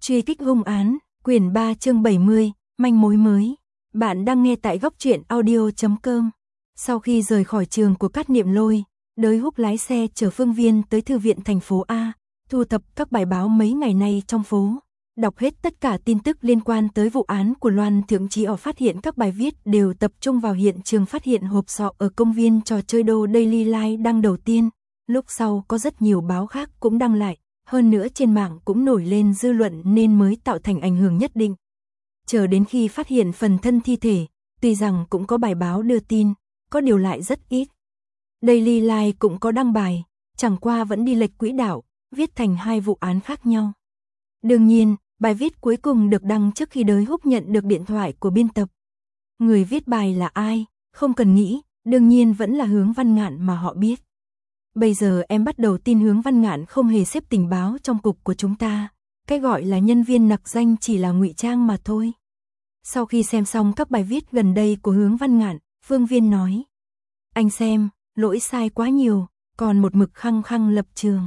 Truy kích hung án, quyển 3 chương 70, manh mối mới. Bạn đang nghe tại góc truyện audio.com. Sau khi rời khỏi trường của Cát Niệm Lôi, Đới Húc lái xe chở Phương Viên tới thư viện thành phố A, thu thập các bài báo mấy ngày nay trong phố, đọc hết tất cả tin tức liên quan tới vụ án của Loan Thượng Trí. Phát hiện các bài viết đều tập trung vào hiện trường phát hiện hộp sọ ở công viên trò chơi Đô Daily Life đăng đầu tiên, lúc sau có rất nhiều báo khác cũng đăng lại. Hơn nữa trên mạng cũng nổi lên dư luận nên mới tạo thành ảnh hưởng nhất định. Chờ đến khi phát hiện phần thân thi thể, tuy rằng cũng có bài báo đưa tin, có điều lại rất ít. Daily Life cũng có đăng bài, chẳng qua vẫn đi lệch quỹ đạo, viết thành hai vụ án khác nhau. Đương nhiên, bài viết cuối cùng được đăng trước khi Đới Húc nhận được điện thoại của biên tập. Người viết bài là ai, không cần nghĩ, đương nhiên vẫn là Hướng Văn Ngạn mà họ biết. Bây giờ em bắt đầu tin Hướng Văn Ngạn không hề xếp tình báo trong cục của chúng ta, cái gọi là nhân viên nặc danh chỉ là ngụy trang mà thôi. Sau khi xem xong các bài viết gần đây của Hướng Văn Ngạn, Phương Viên nói: anh xem, lỗi sai quá nhiều, còn một mực khăng khăng lập trường.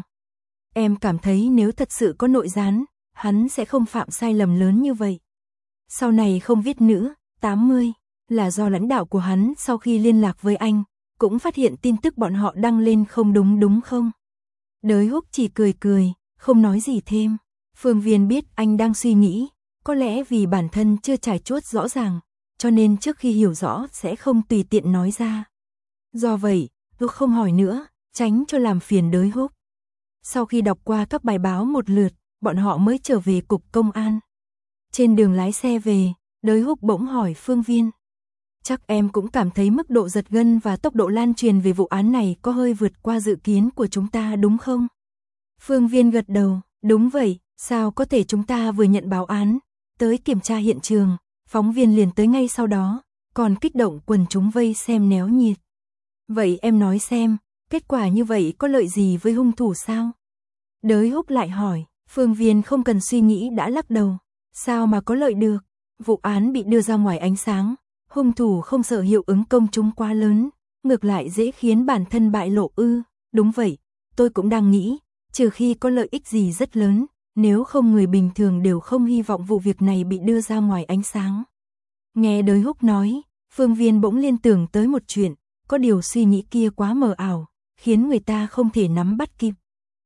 Em cảm thấy nếu thật sự có nội gián, hắn sẽ không phạm sai lầm lớn như vậy. Sau này không viết nữa, 80, là do lãnh đạo của hắn sau khi liên lạc với anh, cũng phát hiện tin tức bọn họ đăng lên không đúng không? Đới Húc chỉ cười, không nói gì thêm. Phương Viên biết anh đang suy nghĩ, có lẽ vì bản thân chưa trải chuốt rõ ràng, cho nên trước khi hiểu rõ sẽ không tùy tiện nói ra. Do vậy, Húc không hỏi nữa, tránh cho làm phiền Đới Húc. Sau khi đọc qua các bài báo một lượt, bọn họ mới trở về cục công an. Trên đường lái xe về, Đới Húc bỗng hỏi Phương Viên: chắc em cũng cảm thấy mức độ giật gân và tốc độ lan truyền về vụ án này có hơi vượt qua dự kiến của chúng ta đúng không? Phương Viên gật đầu, đúng vậy, sao có thể chúng ta vừa nhận báo án, tới kiểm tra hiện trường, phóng viên liền tới ngay sau đó, còn kích động quần chúng vây xem néo nhiệt. Vậy em nói xem, kết quả như vậy có lợi gì với hung thủ sao? Đới Húc lại hỏi, Phương Viên không cần suy nghĩ đã lắc đầu, sao mà có lợi được, vụ án bị đưa ra ngoài ánh sáng. Hung thủ không sợ hiệu ứng công chúng quá lớn, ngược lại dễ khiến bản thân bại lộ ư? Đúng vậy, tôi cũng đang nghĩ, trừ khi có lợi ích gì rất lớn, nếu không người bình thường đều không hy vọng vụ việc này bị đưa ra ngoài ánh sáng. Nghe Đới Húc nói, Phương Viên bỗng liên tưởng tới một chuyện, có điều suy nghĩ kia quá mờ ảo, khiến người ta không thể nắm bắt kịp.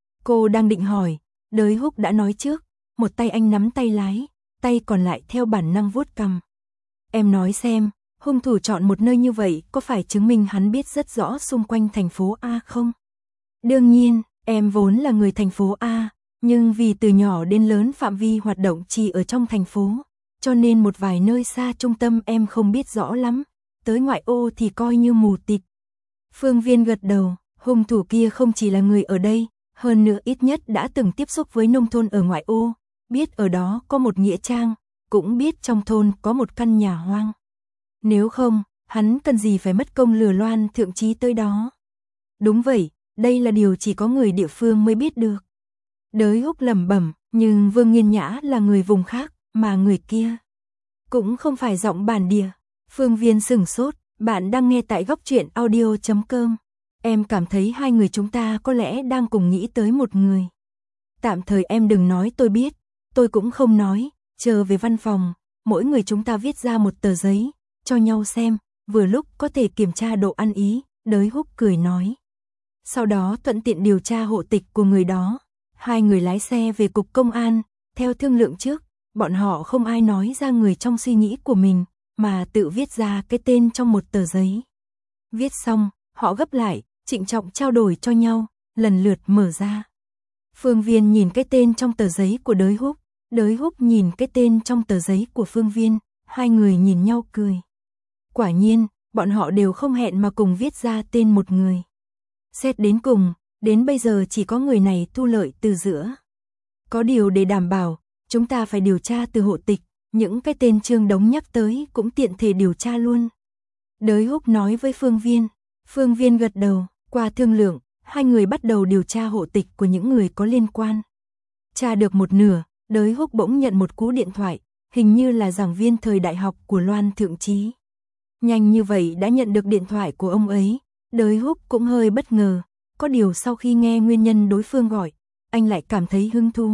Cô đang định hỏi, Đới Húc đã nói trước, một tay anh nắm tay lái, tay còn lại theo bản năng vuốt cằm. Em nói xem, hung thủ chọn một nơi như vậy có phải chứng minh hắn biết rất rõ xung quanh thành phố A không? Đương nhiên, em vốn là người thành phố A, nhưng vì từ nhỏ đến lớn phạm vi hoạt động chỉ ở trong thành phố, cho nên một vài nơi xa trung tâm em không biết rõ lắm, tới ngoại ô thì coi như mù tịt. Phương Viên gật đầu, hung thủ kia không chỉ là người ở đây, hơn nữa ít nhất đã từng tiếp xúc với nông thôn ở ngoại ô, biết ở đó có một nghĩa trang, cũng biết trong thôn có một căn nhà hoang. Nếu không, hắn cần gì phải mất công lừa Loan Thượng Trí tới đó. Đúng vậy, đây là điều chỉ có người địa phương mới biết được. Đới Húc lẩm bẩm, nhưng Vương Nghiên Nhã là người vùng khác, mà người kia cũng không phải giọng bản địa. Phương Viên sửng sốt, bạn đang nghe tại góc truyện audio.com. Em cảm thấy hai người chúng ta có lẽ đang cùng nghĩ tới một người. Tạm thời em đừng nói tôi biết, tôi cũng không nói, chờ về văn phòng, mỗi người chúng ta viết ra một tờ giấy, cho nhau xem, vừa lúc có thể kiểm tra độ ăn ý, Đới Húc cười nói. Sau đó thuận tiện điều tra hộ tịch của người đó, hai người lái xe về cục công an, theo thương lượng trước, bọn họ không ai nói ra người trong suy nghĩ của mình, mà tự viết ra cái tên trong một tờ giấy. Viết xong, họ gấp lại, trịnh trọng trao đổi cho nhau, lần lượt mở ra. Phương Viên nhìn cái tên trong tờ giấy của Đới Húc, Đới Húc nhìn cái tên trong tờ giấy của Phương Viên, hai người nhìn nhau cười. Quả nhiên, bọn họ đều không hẹn mà cùng viết ra tên một người. Xét đến cùng, đến bây giờ chỉ có người này thu lợi từ giữa. Có điều để đảm bảo, chúng ta phải điều tra từ hộ tịch, những cái tên Trương Đống nhắc tới cũng tiện thể điều tra luôn. Đới Húc nói với Phương Viên. Phương Viên gật đầu, qua thương lượng, hai người bắt đầu điều tra hộ tịch của những người có liên quan. Tra được một nửa, Đới Húc bỗng nhận một cú điện thoại, hình như là giảng viên thời đại học của Loan Thượng Trí. Nhanh như vậy đã nhận được điện thoại của ông ấy, Đới Húc cũng hơi bất ngờ, có điều sau khi nghe nguyên nhân đối phương gọi, anh lại cảm thấy hứng thú,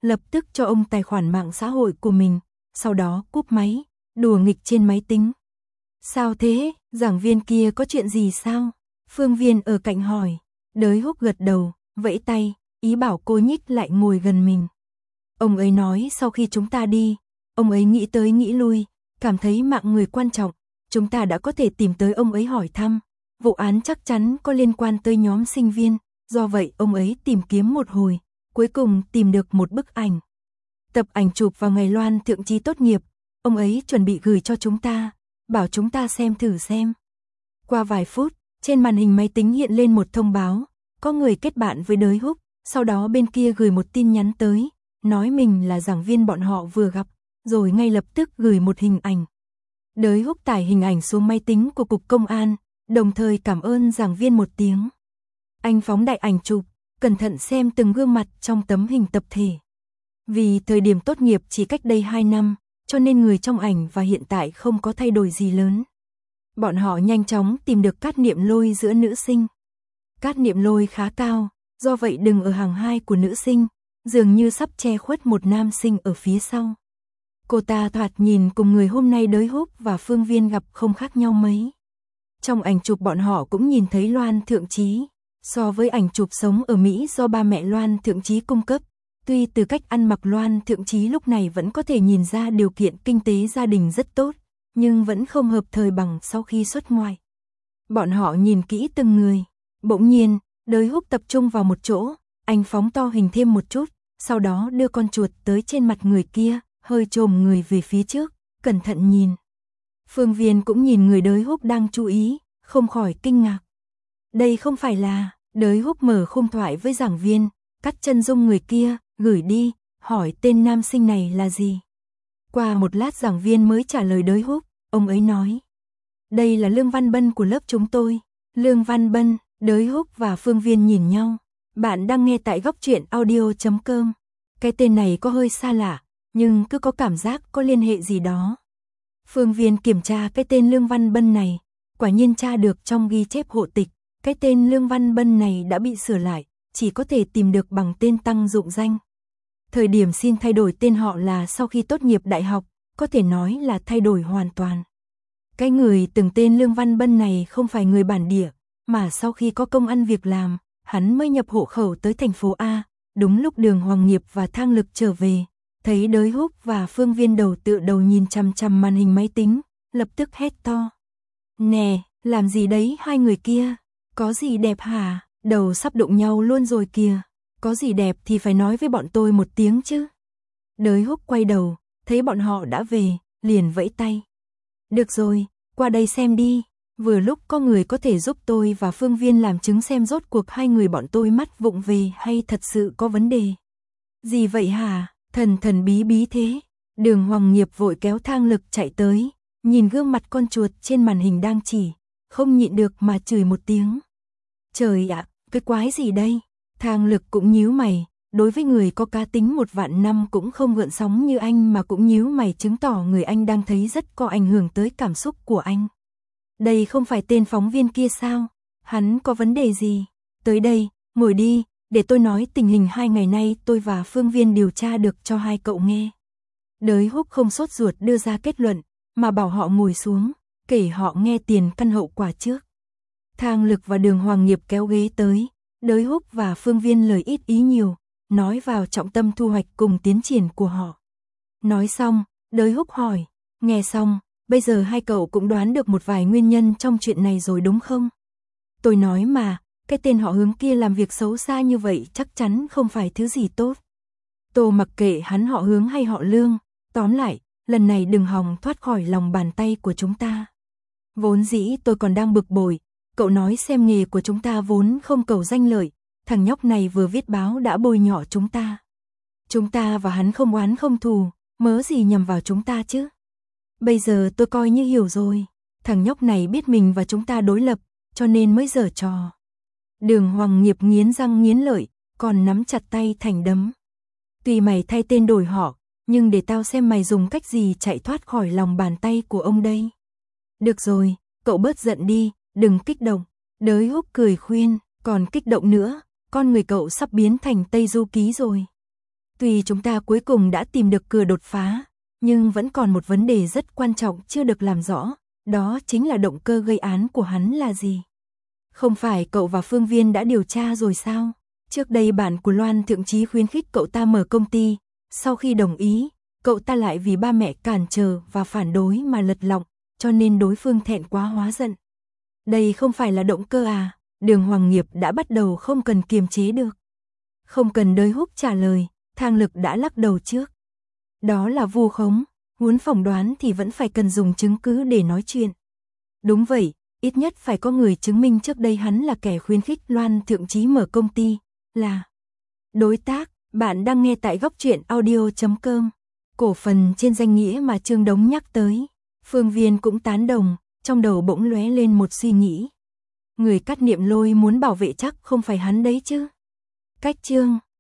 lập tức cho ông tài khoản mạng xã hội của mình, sau đó cúp máy, đùa nghịch trên máy tính. Sao thế, giảng viên kia có chuyện gì sao? Phương Viên ở cạnh hỏi. Đới Húc gật đầu, vẫy tay, ý bảo cô nhích lại ngồi gần mình. Ông ấy nói sau khi chúng ta đi, ông ấy nghĩ tới nghĩ lui, cảm thấy mạng người quan trọng, chúng ta đã có thể tìm tới ông ấy hỏi thăm. Vụ án chắc chắn có liên quan tới nhóm sinh viên, do vậy ông ấy tìm kiếm một hồi, cuối cùng tìm được một bức ảnh. Tập ảnh chụp vào ngày Loan Thượng Trí tốt nghiệp, ông ấy chuẩn bị gửi cho chúng ta, bảo chúng ta xem thử xem. Qua vài phút, trên màn hình máy tính hiện lên một thông báo, có người kết bạn với Đới Húc, sau đó bên kia gửi một tin nhắn tới, nói mình là giảng viên bọn họ vừa gặp, rồi ngay lập tức gửi một hình ảnh. Đới Húc tải hình ảnh xuống máy tính của Cục Công an, đồng thời cảm ơn giảng viên một tiếng. Anh phóng đại ảnh chụp, cẩn thận xem từng gương mặt trong tấm hình tập thể. Vì thời điểm tốt nghiệp chỉ cách đây 2 năm, cho nên người trong ảnh và hiện tại không có thay đổi gì lớn. Bọn họ nhanh chóng tìm được Cát Niệm Lôi giữa nữ sinh. Cát Niệm Lôi khá cao, do vậy đứng ở hàng 2 của nữ sinh, dường như sắp che khuất một nam sinh ở phía sau. Cô ta thoạt nhìn cùng người hôm nay Đới Húc và Phương Viên gặp không khác nhau mấy. Trong ảnh chụp bọn họ cũng nhìn thấy Loan Thượng Trí. So với ảnh chụp sống ở Mỹ do ba mẹ Loan Thượng Trí cung cấp, tuy từ cách ăn mặc Loan Thượng Trí lúc này vẫn có thể nhìn ra điều kiện kinh tế gia đình rất tốt, nhưng vẫn không hợp thời bằng sau khi xuất ngoại. Bọn họ nhìn kỹ từng người, bỗng nhiên, Đới Húc tập trung vào một chỗ, anh phóng to hình thêm một chút, sau đó đưa con chuột tới trên mặt người kia, hơi chồm người về phía trước, cẩn thận nhìn. Phương Viên cũng nhìn người Đới Húc đang chú ý, không khỏi kinh ngạc. Đây không phải là, Đới Húc mở khung thoại với giảng viên, cắt chân dung người kia, gửi đi, hỏi tên nam sinh này là gì. Qua một lát giảng viên mới trả lời Đới Húc, ông ấy nói. Đây là Lương Văn Bân của lớp chúng tôi. Lương Văn Bân, Đới Húc và Phương Viên nhìn nhau. Bạn đang nghe tại góc truyện audio.com. Cái tên này có hơi xa lạ, nhưng cứ có cảm giác có liên hệ gì đó. Phương Viên kiểm tra cái tên Lương Văn Bân này, quả nhiên tra được trong ghi chép hộ tịch. Cái tên Lương Văn Bân này đã bị sửa lại, chỉ có thể tìm được bằng tên tăng dụng danh. Thời điểm xin thay đổi tên họ là sau khi tốt nghiệp đại học, có thể nói là thay đổi hoàn toàn. Cái người từng tên Lương Văn Bân này không phải người bản địa, mà sau khi có công ăn việc làm, hắn mới nhập hộ khẩu tới thành phố A, đúng lúc Đường Hoàng Nghiệp và Thang Lực trở về, thấy Đới Húc và Phương Viên đầu tựa đầu nhìn chằm chằm màn hình máy tính, lập tức hét to. Nè, làm gì đấy hai người kia? Có gì đẹp hả? Đầu sắp đụng nhau luôn rồi kìa. Có gì đẹp thì phải nói với bọn tôi một tiếng chứ. Đới Húc quay đầu, thấy bọn họ đã về, liền vẫy tay. Được rồi, qua đây xem đi. Vừa lúc có người có thể giúp tôi và Phương Viên làm chứng xem rốt cuộc hai người bọn tôi mắt vụng về hay thật sự có vấn đề. Gì vậy hả? Thần thần bí bí thế. Đường Hoàng Nghiệp vội kéo Thang Lực chạy tới, nhìn gương mặt con chuột trên màn hình đang chỉ, không nhịn được mà chửi một tiếng. Trời ạ, cái quái gì đây? Thang Lực cũng nhíu mày, đối với người có cá tính 1.000 năm cũng không gợn sóng như anh mà cũng nhíu mày, chứng tỏ người anh đang thấy rất có ảnh hưởng tới cảm xúc của anh. Đây không phải tên phóng viên kia sao? Hắn có vấn đề gì? Tới đây, ngồi đi, để tôi nói tình hình 2 ngày nay tôi và Phương Viên điều tra được cho hai cậu nghe. Đới Húc không sốt ruột đưa ra kết luận, mà bảo họ ngồi xuống, kể họ nghe tiền căn hậu quả trước. Thang Lực và Đường Hoàng Nghiệp kéo ghế tới, Đới Húc và Phương Viên lời ít ý nhiều, nói vào trọng tâm thu hoạch cùng tiến triển của họ. Nói xong, Đới Húc hỏi, nghe xong, bây giờ hai cậu cũng đoán được một vài nguyên nhân trong chuyện này rồi đúng không? Tôi nói mà, cái tên họ Hướng kia làm việc xấu xa như vậy chắc chắn không phải thứ gì tốt. Tôi mặc kệ hắn họ Hướng hay họ Lương, tóm lại, lần này đừng hòng thoát khỏi lòng bàn tay của chúng ta. Vốn dĩ tôi còn đang bực bội, cậu nói xem nghề của chúng ta vốn không cầu danh lợi, thằng nhóc này vừa viết báo đã bôi nhọ chúng ta. Chúng ta và hắn không oán không thù, mớ gì nhằm vào chúng ta chứ. Bây giờ tôi coi như hiểu rồi, thằng nhóc này biết mình và chúng ta đối lập, cho nên mới giở trò. Đường Hoàng Nghiệp nghiến răng nghiến lợi, còn nắm chặt tay thành đấm. Tuy mày thay tên đổi họ, nhưng để tao xem mày dùng cách gì chạy thoát khỏi lòng bàn tay của ông đây. Được rồi, cậu bớt giận đi, đừng kích động. Đới Húc cười khuyên, còn kích động nữa, con người cậu sắp biến thành Tây Du Ký rồi. Tuy chúng ta cuối cùng đã tìm được cửa đột phá, nhưng vẫn còn một vấn đề rất quan trọng chưa được làm rõ, đó chính là động cơ gây án của hắn là gì. Không phải cậu và Phương Viên đã điều tra rồi sao? Trước đây bạn của Loan thậm chí khuyến khích cậu ta mở công ty, sau khi đồng ý, cậu ta lại vì ba mẹ cản trở và phản đối mà lật lọng, cho nên đối phương thẹn quá hóa giận. Đây không phải là động cơ à? Đường Hoàng Nghiệp đã bắt đầu không cần kiềm chế được. Không cần đợi Húc trả lời, Thang Lực đã lắc đầu trước. Đó là vu khống, muốn phỏng đoán thì vẫn phải cần dùng chứng cứ để nói chuyện. Đúng vậy, ít nhất phải có người chứng minh trước đây hắn là kẻ khuyến khích Loan thậm chí mở công ty, là đối tác. Bạn đang nghe tại góc truyện audio.com. Cổ phần trên danh nghĩa mà Trương Đống nhắc tới, Phương Viên cũng tán đồng, trong đầu bỗng lóe lên một suy nghĩ. Người Cát Niệm Lôi muốn bảo vệ chắc không phải hắn đấy chứ. Cách Trương